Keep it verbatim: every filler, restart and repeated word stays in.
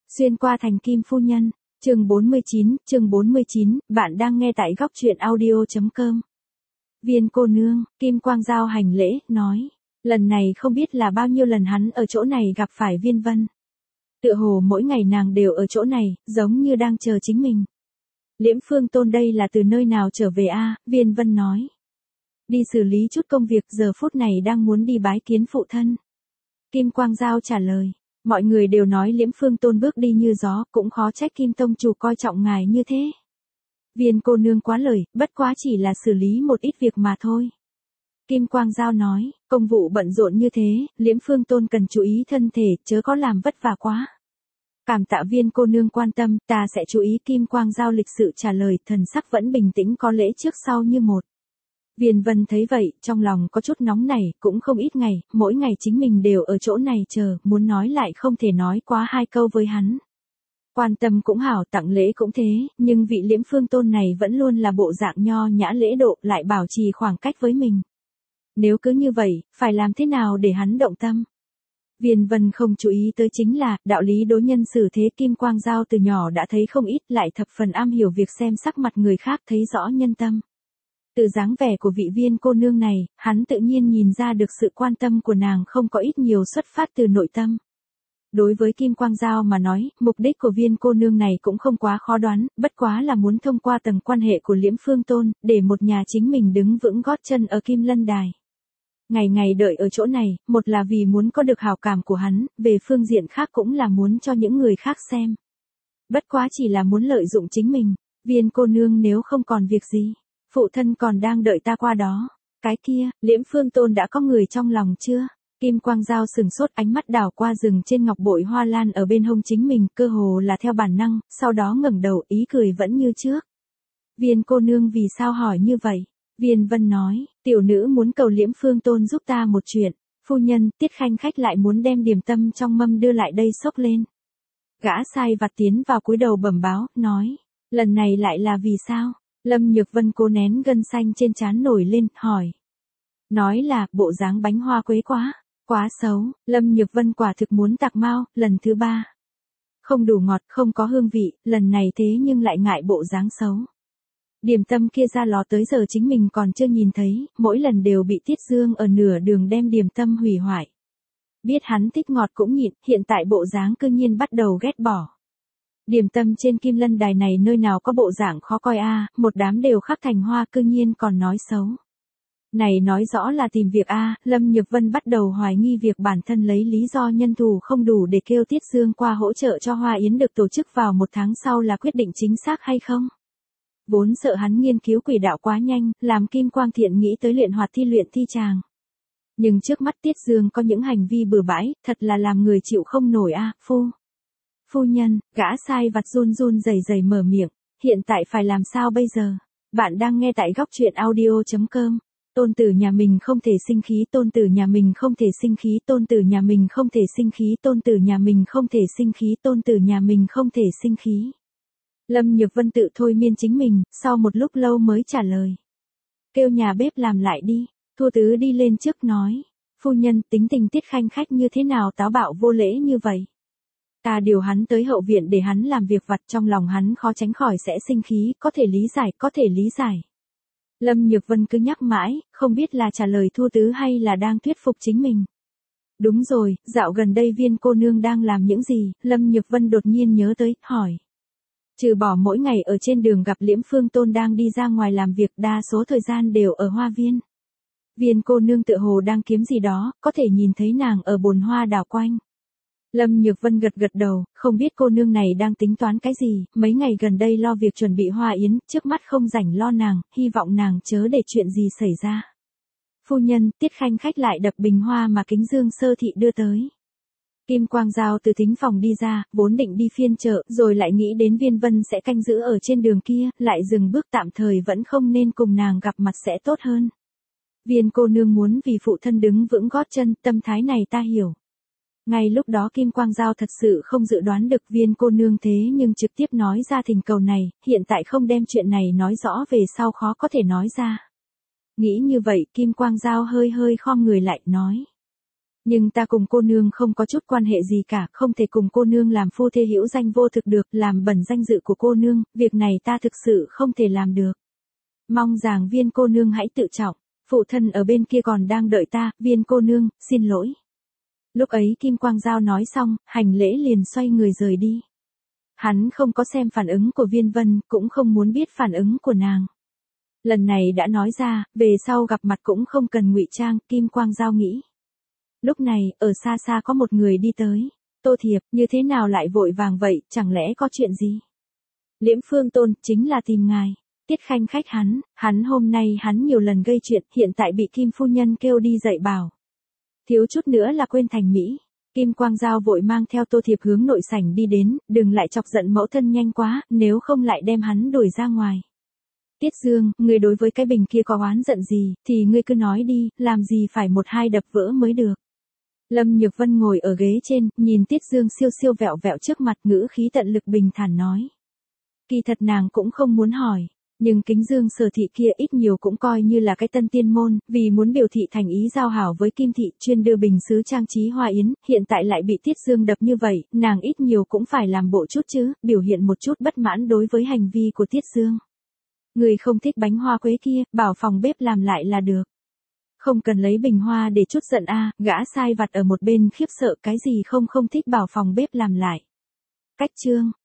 Xuyên qua thành Kim phu nhân, chương bốn mươi chín, chương bốn mươi chín, bạn đang nghe tại góc truyện audio.com. Viên cô nương, Kim Quang Giao hành lễ, nói, lần này không biết là bao nhiêu lần hắn ở chỗ này gặp phải Viên Vân. Tựa hồ mỗi ngày nàng đều ở chỗ này, giống như đang chờ chính mình. Liễm Phương Tôn đây là từ nơi nào trở về a? Viên Vân nói. Đi xử lý chút công việc, giờ phút này đang muốn đi bái kiến phụ thân. Kim Quang Giao trả lời. Mọi người đều nói Liễm Phương Tôn bước đi như gió, cũng khó trách Kim Tông chủ coi trọng ngài như thế. Viên cô nương quá lời, bất quá chỉ là xử lý một ít việc mà thôi. Kim Quang Giao nói, công vụ bận rộn như thế, Liễm Phương Tôn cần chú ý thân thể, chớ có làm vất vả quá. Cảm tạ Viên cô nương quan tâm, ta sẽ chú ý. Kim Quang Giao lịch sự trả lời, thần sắc vẫn bình tĩnh có lễ trước sau như một. Viên Vân thấy vậy, trong lòng có chút nóng nảy, cũng không ít ngày, mỗi ngày chính mình đều ở chỗ này chờ, muốn nói lại không thể nói quá hai câu với hắn. Quan tâm cũng hảo, tặng lễ cũng thế, nhưng vị Liễm Phương Tôn này vẫn luôn là bộ dạng nho nhã lễ độ, lại bảo trì khoảng cách với mình. Nếu cứ như vậy, phải làm thế nào để hắn động tâm? Viên Vân không chú ý tới chính là, đạo lý đối nhân xử thế. Kim Quang Giao từ nhỏ đã thấy không ít, lại thập phần am hiểu việc xem sắc mặt người khác, thấy rõ nhân tâm. Từ dáng vẻ của vị Viên cô nương này, hắn tự nhiên nhìn ra được sự quan tâm của nàng không có ít nhiều xuất phát từ nội tâm. Đối với Kim Quang Giao mà nói, mục đích của Viên cô nương này cũng không quá khó đoán, bất quá là muốn thông qua tầng quan hệ của Liễm Phương Tôn, để một nhà chính mình đứng vững gót chân ở Kim Lân Đài. Ngày ngày đợi ở chỗ này, một là vì muốn có được hảo cảm của hắn, về phương diện khác cũng là muốn cho những người khác xem. Bất quá chỉ là muốn lợi dụng chính mình. Viên cô nương nếu không còn việc gì, phụ thân còn đang đợi ta qua đó. Cái kia, Liễm Phương Tôn đã có người trong lòng chưa? Kim Quang Giao sừng sốt, ánh mắt đảo qua rừng trên ngọc bội hoa lan ở bên hông chính mình, cơ hồ là theo bản năng, sau đó ngẩng đầu, ý cười vẫn như trước. Viên cô nương vì sao hỏi như vậy? Viên Vân nói, tiểu nữ muốn cầu Liễm Phương Tôn giúp ta một chuyện. Phu nhân, Tiết Khanh khách lại muốn đem điểm tâm trong mâm đưa lại đây xốc lên. Gã sai vặt tiến vào cúi đầu bẩm báo, nói, lần này lại là vì sao? Lâm Nhược Vân cố nén gân xanh trên trán nổi lên, hỏi. Nói là, bộ dáng bánh hoa quế quá, quá xấu. Lâm Nhược Vân quả thực muốn tạc mau, lần thứ ba. Không đủ ngọt, không có hương vị, lần này thế nhưng lại ngại bộ dáng xấu. Điểm tâm kia ra lò tới giờ chính mình còn chưa nhìn thấy, mỗi lần đều bị Tiết Dương ở nửa đường đem điểm tâm hủy hoại. Biết hắn thích ngọt cũng nhịn, hiện tại bộ dáng cư nhiên bắt đầu ghét bỏ. Điểm tâm trên Kim Lân Đài này nơi nào có bộ dạng khó coi a, một đám đều khắc thành hoa, cư nhiên còn nói xấu. Này nói rõ là tìm việc a. Lâm Nhược Vân bắt đầu hoài nghi việc bản thân lấy lý do nhân thủ không đủ để kêu Tiết Dương qua hỗ trợ cho Hoa Yến được tổ chức vào một tháng sau là quyết định chính xác hay không. Vốn sợ hắn nghiên cứu quỷ đạo quá nhanh, làm Kim Quang Thiện nghĩ tới luyện hoạt thi luyện thi chàng. Nhưng trước mắt Tiết Dương có những hành vi bừa bãi, thật là làm người chịu không nổi a. Phu Phu nhân, gã sai vặt run run rẩy rẩy mở miệng, hiện tại phải làm sao bây giờ? Bạn đang nghe tại góc truyện audio.com. Tôn tử nhà mình không thể sinh khí, tôn tử nhà mình không thể sinh khí, tôn tử nhà mình không thể sinh khí, tôn tử nhà mình không thể sinh khí, tôn tử nhà mình không thể sinh khí. Lâm Nhược Vân tự thôi miên chính mình, sau một lúc lâu mới trả lời. Kêu nhà bếp làm lại đi. Thua Tứ đi lên trước nói. Phu nhân, tính tình Tiết Khanh khách như thế nào táo bạo vô lễ như vậy? Ta điều hắn tới hậu viện để hắn làm việc vặt, trong lòng hắn khó tránh khỏi sẽ sinh khí, có thể lý giải, có thể lý giải. Lâm Nhược Vân cứ nhắc mãi, không biết là trả lời Thua Tứ hay là đang thuyết phục chính mình. Đúng rồi, dạo gần đây Viên cô nương đang làm những gì? Lâm Nhược Vân đột nhiên nhớ tới, hỏi. Trừ bỏ mỗi ngày ở trên đường gặp Liễm Phương Tôn đang đi ra ngoài làm việc, đa số thời gian đều ở hoa viên. Viên cô nương tựa hồ đang kiếm gì đó, có thể nhìn thấy nàng ở bồn hoa đảo quanh. Lâm Nhược Vân gật gật đầu, không biết cô nương này đang tính toán cái gì, mấy ngày gần đây lo việc chuẩn bị Hoa Yến, trước mắt không rảnh lo nàng, hy vọng nàng chớ để chuyện gì xảy ra. Phu nhân, Tiết Khanh khách lại đập bình hoa mà Kính Dương Sơ thị đưa tới. Kim Quang Giao từ thính phòng đi ra, vốn định đi phiên chợ, rồi lại nghĩ đến Viên Vân sẽ canh giữ ở trên đường kia, lại dừng bước, tạm thời vẫn không nên cùng nàng gặp mặt sẽ tốt hơn. Viên cô nương muốn vì phụ thân đứng vững gót chân, tâm thái này ta hiểu. Ngay lúc đó Kim Quang Giao thật sự không dự đoán được Viên cô nương thế nhưng trực tiếp nói ra thỉnh cầu này, hiện tại không đem chuyện này nói rõ về sau khó có thể nói ra. Nghĩ như vậy, Kim Quang Giao hơi hơi khom người lại, nói. Nhưng ta cùng cô nương không có chút quan hệ gì cả, không thể cùng cô nương làm phu thê hữu danh vô thực được, làm bẩn danh dự của cô nương, việc này ta thực sự không thể làm được. Mong rằng Viên cô nương hãy tự trọng, phụ thân ở bên kia còn đang đợi ta, Viên cô nương, xin lỗi. Lúc ấy Kim Quang Dao nói xong, hành lễ liền xoay người rời đi. Hắn không có xem phản ứng của Viên Vân, cũng không muốn biết phản ứng của nàng. Lần này đã nói ra, về sau gặp mặt cũng không cần ngụy trang, Kim Quang Dao nghĩ. Lúc này, ở xa xa có một người đi tới. Tô Thiệp, như thế nào lại vội vàng vậy, chẳng lẽ có chuyện gì? Liễm Phương Tôn, chính là tìm ngài. Tiết Khanh khách hắn, hắn hôm nay hắn nhiều lần gây chuyện, hiện tại bị Kim phu nhân kêu đi dạy bảo. Thiếu chút nữa là quên thành Mỹ. Kim Quang Dao vội mang theo Tô Thiệp hướng nội sảnh đi đến, đừng lại chọc giận mẫu thân nhanh quá, nếu không lại đem hắn đuổi ra ngoài. Tiết Dương, ngươi đối với cái bình kia có oán giận gì, thì ngươi cứ nói đi, làm gì phải một hai đập vỡ mới được. Lâm Nhược Vân ngồi ở ghế trên, nhìn Tiết Dương siêu siêu vẹo vẹo trước mặt, ngữ khí tận lực bình thản nói. Kỳ thật nàng cũng không muốn hỏi, nhưng Kính Dương Sở thị kia ít nhiều cũng coi như là cái tân tiên môn, vì muốn biểu thị thành ý giao hảo với Kim thị, chuyên đưa bình sứ trang trí hoa yến, hiện tại lại bị Tiết Dương đập như vậy, nàng ít nhiều cũng phải làm bộ chút chứ, biểu hiện một chút bất mãn đối với hành vi của Tiết Dương. Người không thích bánh hoa quế kia, bảo phòng bếp làm lại là được. Không cần lấy bình hoa để chút giận a, gã sai vặt ở một bên khiếp sợ cái gì không không thích bảo phòng bếp làm lại. Cách chương